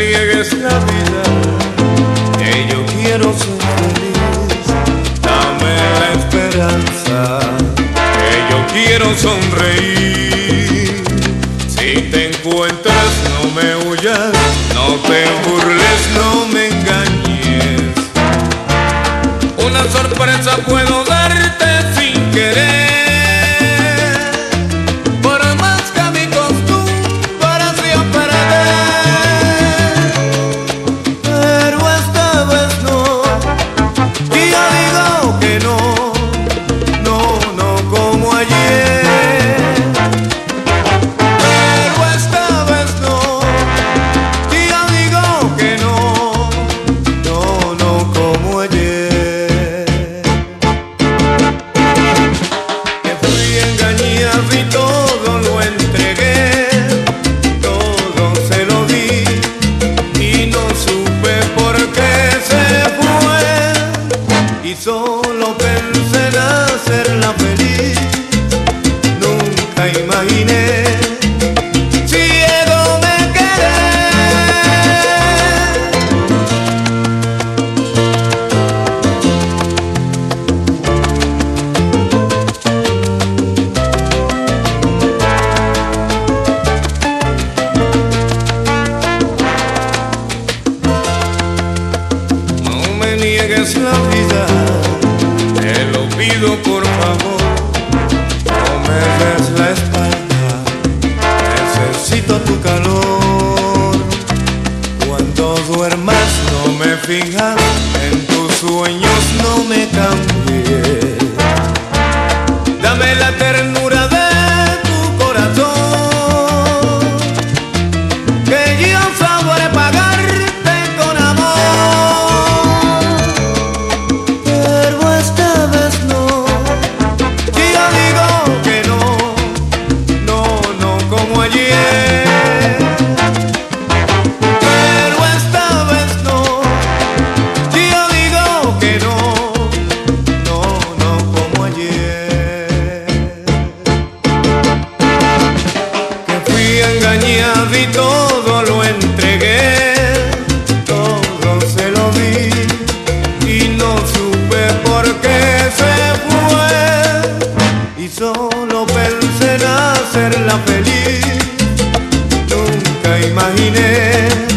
niegues la vida, que yo quiero ser feliz. Dame la esperanza, que yo quiero sonreír. Si te encuentras, no me huyas, no te burles, no me engañes. Una sorpresa puedo darte sin querer. Y todo lo entregué, todo se lo di, y no supe por qué se fue. Y solo pensé en hacerla feliz, nunca imaginé. Ciego me quedé. Niegues la vida, te lo pido por favor, no me des la espalda, necesito tu calor. Cuando duermas no me fijas, en tus sueños no me cambies. Dame la ternura de tu corazón, que yo sabré pagarte con amor. Engañado y todo lo entregué, todo se lo di, y no supe por qué se fue. Y solo pensé en hacerla feliz, nunca imaginé.